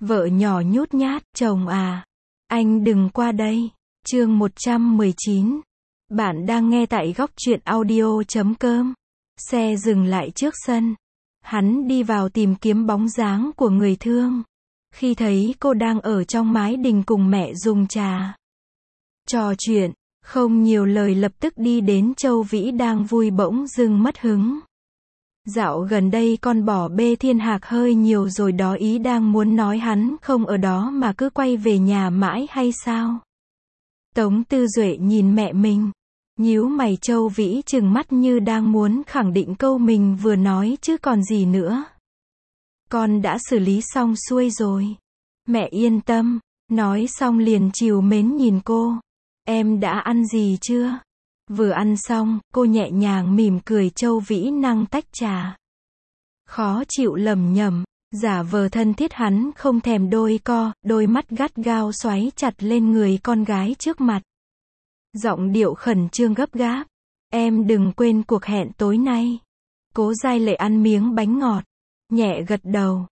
Vợ nhỏ nhút nhát, chồng à, anh đừng qua đây. Chương 119. Bạn đang nghe tại góc truyện audio.com. Xe dừng lại trước sân. Hắn đi vào tìm kiếm bóng dáng của người thương. Khi thấy cô đang ở trong mái đình cùng mẹ dùng trà trò chuyện, không nhiều lời lập tức đi đến Châu Vĩ đang vui bỗng dưng mất hứng. Dạo gần đây con bỏ bê thiên hạc hơi nhiều rồi đó, ý đang muốn nói hắn không ở đó mà cứ quay về nhà mãi hay sao? Tống Tư Duệ nhìn mẹ mình, nhíu mày. Châu Vĩ trừng mắt như đang muốn khẳng định câu mình vừa nói chứ còn gì nữa. Con đã xử lý xong xuôi rồi. Mẹ yên tâm, nói xong liền trìu mến nhìn cô. Em đã ăn gì chưa? Vừa ăn xong, cô nhẹ nhàng mỉm cười. Châu Vĩ nâng tách trà. Khó chịu lẩm nhẩm, giả vờ thân thiết. Hắn không thèm đôi mắt gắt gao xoáy chặt lên người con gái trước mặt. Giọng điệu khẩn trương gấp gáp. Em đừng quên cuộc hẹn tối nay. Cố Giai Lệ ăn miếng bánh ngọt, nhẹ gật đầu.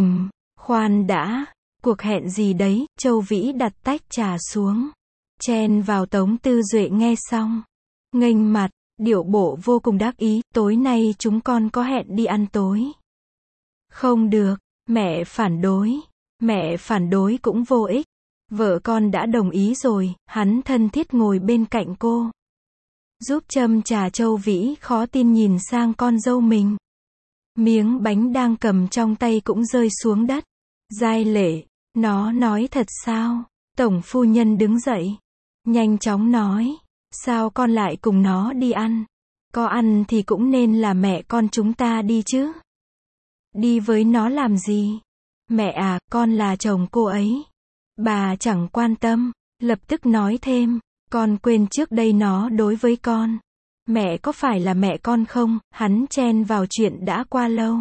Khoan đã, cuộc hẹn gì đấy? Châu Vĩ đặt tách trà xuống, chen vào. Tống Tư Duệ nghe xong, nghênh mặt, điệu bộ vô cùng đắc ý. Tối nay chúng con có hẹn đi ăn tối. Không được, mẹ phản đối. Mẹ phản đối cũng vô ích. Vợ con đã đồng ý rồi. Hắn thân thiết ngồi bên cạnh cô, giúp châm trà. Châu Vĩ khó tin nhìn sang con dâu mình. Miếng bánh đang cầm trong tay cũng rơi xuống đất. Giai Lệ, nó nói thật sao? Tổng phu nhân đứng dậy, nhanh chóng nói. Sao con lại cùng nó đi ăn? Có ăn thì cũng nên là mẹ con chúng ta đi chứ. Đi với nó làm gì? Mẹ à, con là chồng cô ấy. Bà chẳng quan tâm. Lập tức nói thêm, con quên trước đây nó đối với con. Mẹ có phải là mẹ con không? Hắn chen vào chuyện đã qua lâu.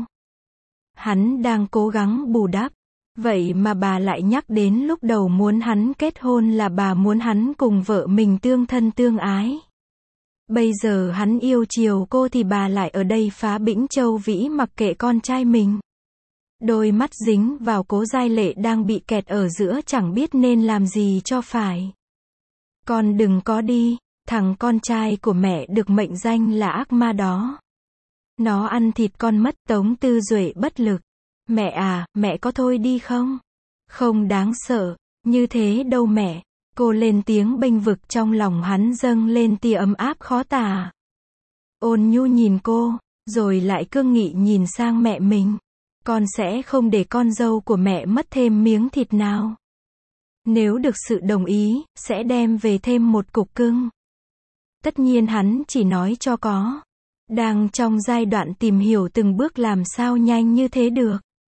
Hắn đang cố gắng bù đắp. Vậy mà bà lại nhắc đến lúc đầu muốn hắn kết hôn là bà muốn hắn cùng vợ mình tương thân tương ái. Bây giờ hắn yêu chiều cô thì bà lại ở đây phá bĩnh. Châu Vĩ mặc kệ con trai mình. Đôi mắt dính vào Cố Giai Lệ đang bị kẹt ở giữa, chẳng biết nên làm gì cho phải. Con đừng có đi. Thằng con trai của mẹ được mệnh danh là ác ma đó. Nó ăn thịt con mất. Tống Tư Duệ bất lực. Mẹ à, mẹ có thôi đi không? Không đáng sợ như thế đâu mẹ. Cô lên tiếng bênh vực. Trong lòng hắn dâng lên tia ấm áp khó tả. Ôn nhu nhìn cô, rồi lại cương nghị nhìn sang mẹ mình. Con sẽ không để con dâu của mẹ mất thêm miếng thịt nào. Nếu được sự đồng ý, sẽ đem về thêm một cục cưng. Tất nhiên hắn chỉ nói cho có. Đang trong giai đoạn tìm hiểu từng bước, làm sao nhanh như thế được.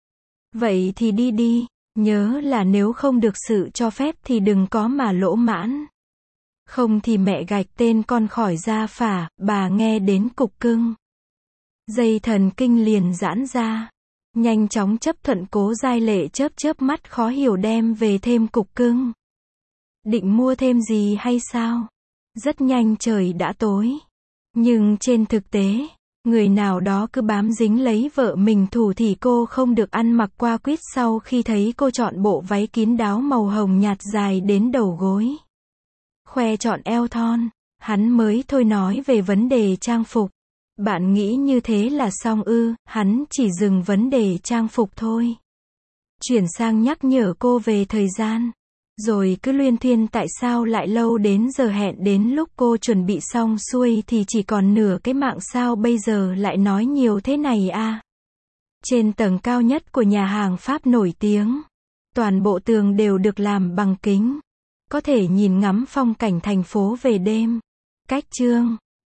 Vậy thì đi đi. Nhớ là nếu không được sự cho phép thì đừng có mà lỗ mãn. Không thì mẹ gạch tên con khỏi gia phả. Bà nghe đến cục cưng, dây thần kinh liền giãn ra. Nhanh chóng chấp thuận. Cố Giai Lệ chớp chớp mắt khó hiểu, đem về thêm cục cưng. Định mua thêm gì hay sao? Rất nhanh trời đã tối. Nhưng trên thực tế, người nào đó cứ bám dính lấy vợ mình thủ thì cô không được ăn mặc qua quýt. Sau khi thấy cô chọn bộ váy kín đáo màu hồng nhạt dài đến đầu gối, khoe trọn eo thon, hắn mới thôi nói về vấn đề trang phục. Bạn nghĩ như thế là xong ư? Hắn chỉ dừng vấn đề trang phục thôi. Chuyển sang nhắc nhở cô về thời gian. Rồi cứ luyên thuyên tại sao lại lâu đến giờ hẹn. Đến lúc cô chuẩn bị xong xuôi thì chỉ còn nửa cái mạng. Sao bây giờ lại nói nhiều thế này à? Trên tầng cao nhất của nhà hàng Pháp nổi tiếng, toàn bộ tường đều được làm bằng kính, có thể nhìn ngắm phong cảnh thành phố về đêm. Cách Chương